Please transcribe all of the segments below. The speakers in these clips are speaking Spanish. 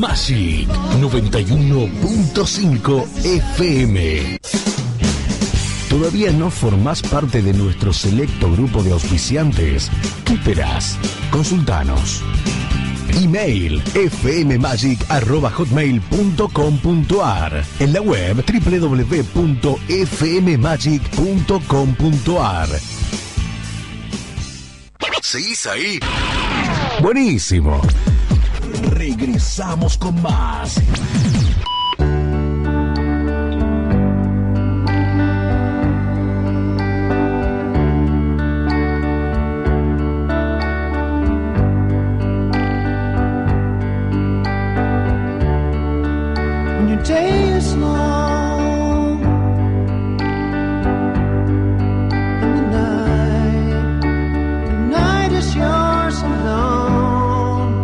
Magic 91.5 FM. ¿Todavía no formás parte de nuestro selecto grupo de auspiciantes? ¿Qué esperás? Consultanos. Email fmmagic@hotmail.com.ar. En la web www.fmmagic.com.ar. ¿Seguís ahí? Buenísimo. Regresamos con más. Day is long and the night is yours alone.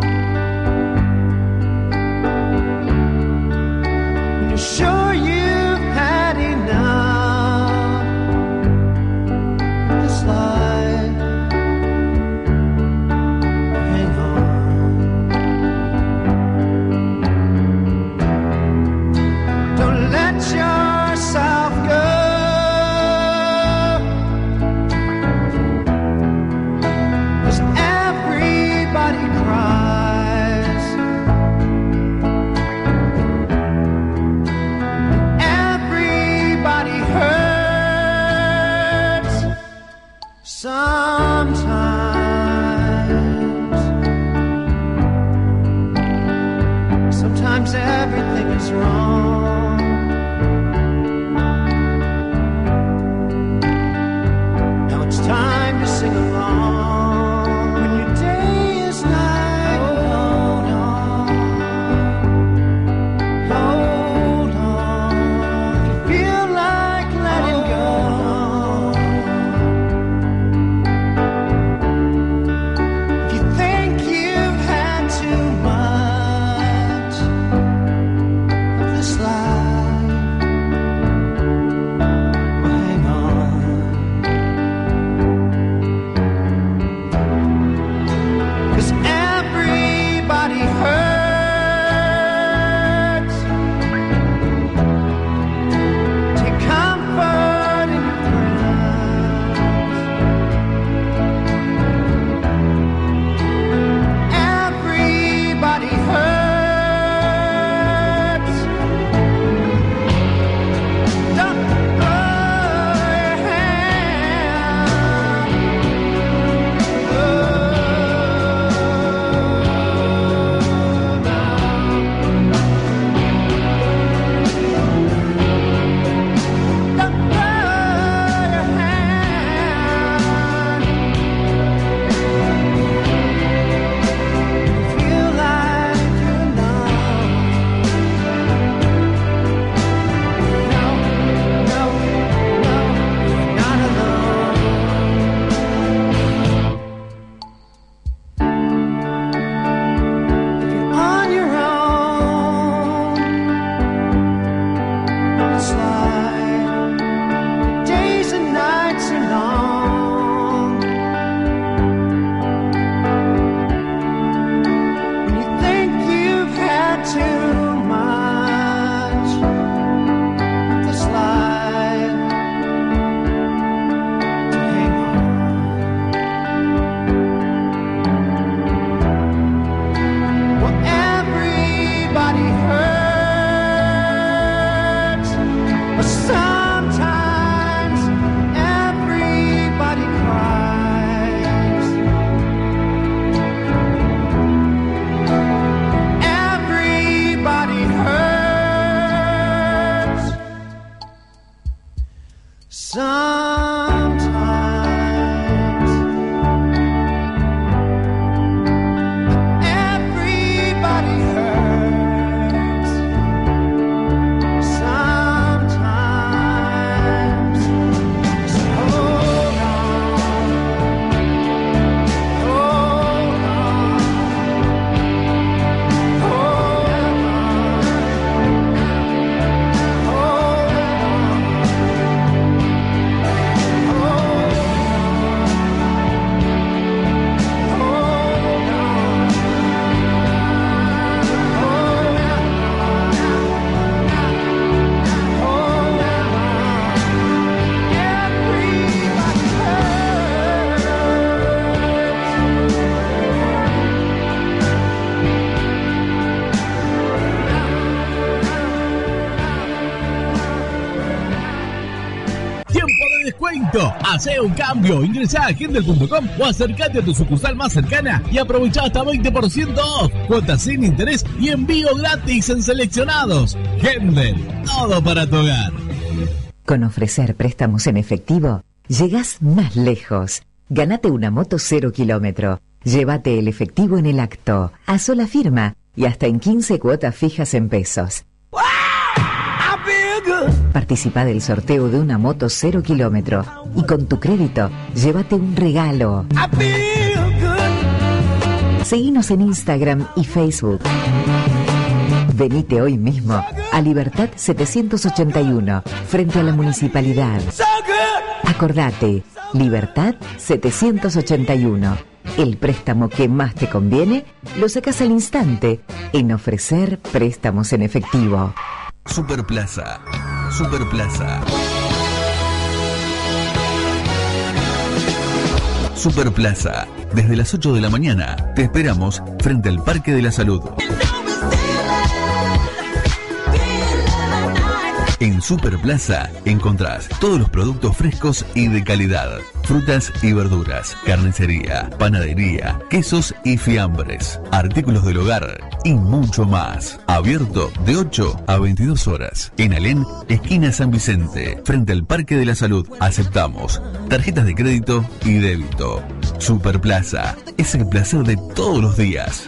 When you're sure you've had enough of this life, hang on. Don't let yourself go. 'Cause everybody cries. Everybody hurts sometimes. Sometimes everything is wrong. Time to sing along. When your day is night, hold on, hold on. If you feel like letting go, if you think you've had too much of Perfecto, hace un cambio, ingresá a Hendel.com o acércate a tu sucursal más cercana y aprovecha hasta 20% off, cuotas sin interés y envío gratis en seleccionados. Hendel, todo para tu hogar. Con ofrecer préstamos en efectivo, llegás más lejos. Ganate una moto 0 kilómetro. Llévate el efectivo en el acto, a sola firma y hasta en 15 cuotas fijas en pesos. Participa del sorteo de una moto 0 kilómetro y con tu crédito, llévate un regalo. Seguinos en Instagram y Facebook. Venite hoy mismo a Libertad 781, frente a la Municipalidad. Acordate, Libertad 781. El préstamo que más te conviene lo sacas al instante en ofrecer préstamos en efectivo. Superplaza. Superplaza. Superplaza. Desde las 8 de la mañana te esperamos frente al Parque de la Salud. En Superplaza encontrás todos los productos frescos y de calidad. Frutas y verduras, carnicería, panadería, quesos y fiambres, artículos del hogar y mucho más. Abierto de 8 a 22 horas. En Alén, esquina San Vicente, frente al Parque de la Salud. Aceptamos tarjetas de crédito y débito. Superplaza es el placer de todos los días.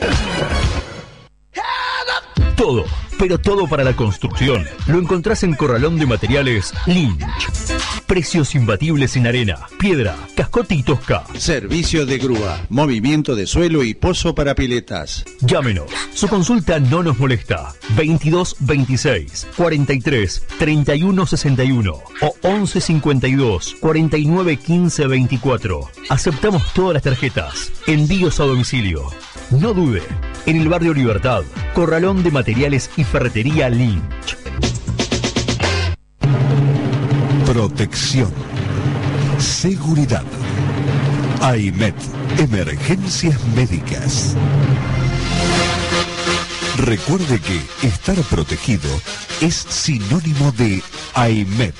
Todo, pero todo para la construcción. Lo encontrás en Corralón de Materiales Lynch. Precios imbatibles en arena, piedra, cascote y tosca. Servicio de grúa, movimiento de suelo y pozo para piletas. Llámenos, su consulta no nos molesta. 22 26 43 31 61 o 11 52 49 15 24. Aceptamos todas las tarjetas. Envíos a domicilio. No dude, en el barrio Libertad, Corralón de Materiales y Ferretería Lynch. Protección. Seguridad. AIMED. Emergencias médicas. Recuerde que estar protegido es sinónimo de AIMED.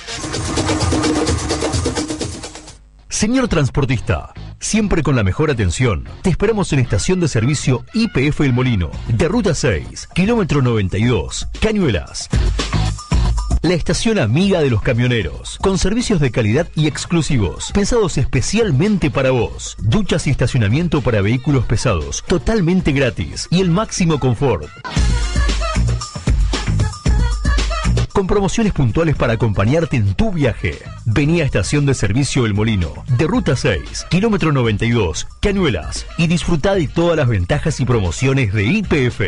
Señor transportista, siempre con la mejor atención. Te esperamos en Estación de Servicio YPF El Molino, de Ruta 6, kilómetro 92, Cañuelas. La estación amiga de los camioneros, con servicios de calidad y exclusivos, pensados especialmente para vos. Duchas y estacionamiento para vehículos pesados, totalmente gratis y el máximo confort. Con promociones puntuales para acompañarte en tu viaje. Vení a Estación de Servicio El Molino, de Ruta 6, kilómetro 92, Cañuelas, y disfrutá de todas las ventajas y promociones de YPF.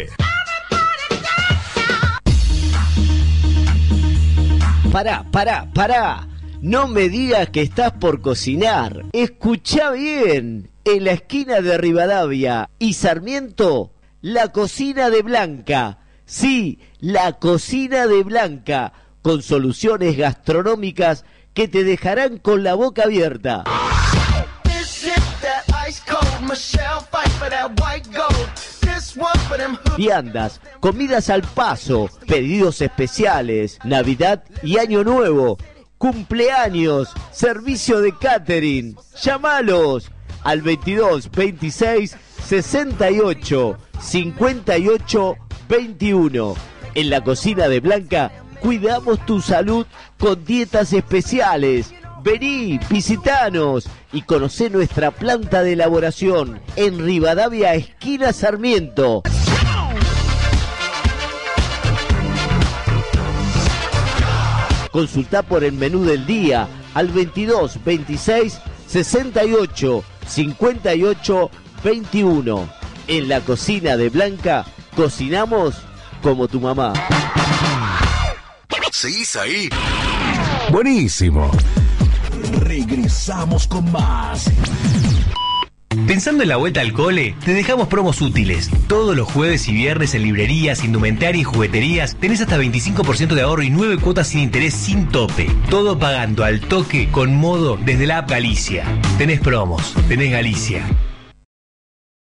Pará. No me digas que estás por cocinar. Escuchá bien. En la esquina de Rivadavia y Sarmiento, la cocina de Blanca. Sí, la cocina de Blanca, con soluciones gastronómicas que te dejarán con la boca abierta. Viandas, comidas al paso, pedidos especiales, Navidad y Año Nuevo, cumpleaños, servicio de catering. Llámalos al 22 26 68 58 21. En la cocina de Blanca cuidamos tu salud con dietas especiales. Vení, visitanos y conocé nuestra planta de elaboración en Rivadavia, esquina Sarmiento. Consultá por el menú del día al 22 26 68 58 21. En la cocina de Blanca cocinamos como tu mamá. ¿Seguís ahí? Buenísimo. Regresamos con más. Pensando en la vuelta al cole, te dejamos promos útiles. Todos los jueves y viernes en librerías, indumentaria y jugueterías tenés hasta 25% de ahorro y 9 cuotas sin interés sin tope. Todo pagando al toque con Modo desde la app Galicia. Tenés promos, tenés Galicia.